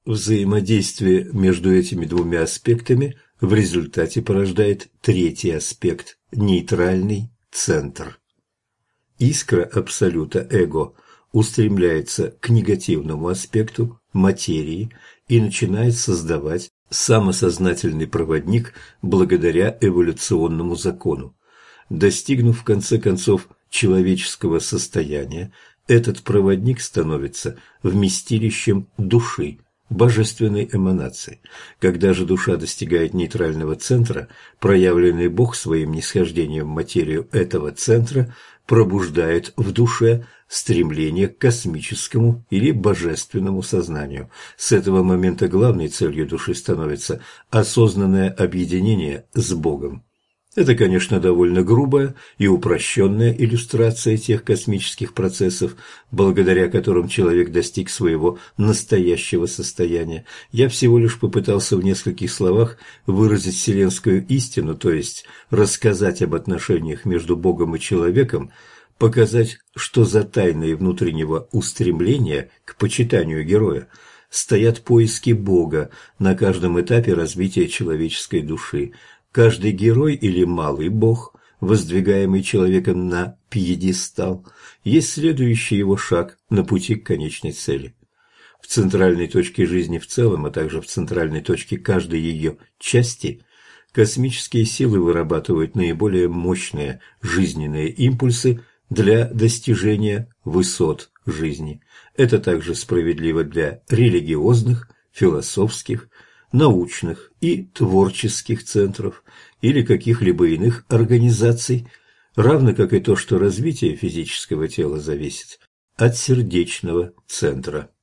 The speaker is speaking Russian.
Взаимодействие между этими двумя аспектами в результате порождает третий аспект – нейтральный центр. Искра абсолюта эго устремляется к негативному аспекту материи и начинает создавать самосознательный проводник благодаря эволюционному закону. Достигнув в конце концов человеческого состояния, этот проводник становится вместилищем души, божественной эманации. Когда же душа достигает нейтрального центра, проявленный Бог своим нисхождением в материю этого центра пробуждает в душе стремление к космическому или божественному сознанию. С этого момента главной целью души становится осознанное объединение с Богом. Это, конечно, довольно грубая и упрощенная иллюстрация тех космических процессов, благодаря которым человек достиг своего настоящего состояния. Я всего лишь попытался в нескольких словах выразить вселенскую истину, то есть рассказать об отношениях между Богом и человеком, показать, что за тайной внутреннего устремления к почитанию героя стоят поиски Бога на каждом этапе развития человеческой души. Каждый герой или малый бог, воздвигаемый человеком на пьедестал, есть следующий его шаг на пути к конечной цели. В центральной точке жизни в целом, а также в центральной точке каждой ее части, космические силы вырабатывают наиболее мощные жизненные импульсы для достижения высот жизни. Это также справедливо для религиозных, философских, научных и творческих центров или каких-либо иных организаций, равно как и то, что развитие физического тела зависит от сердечного центра.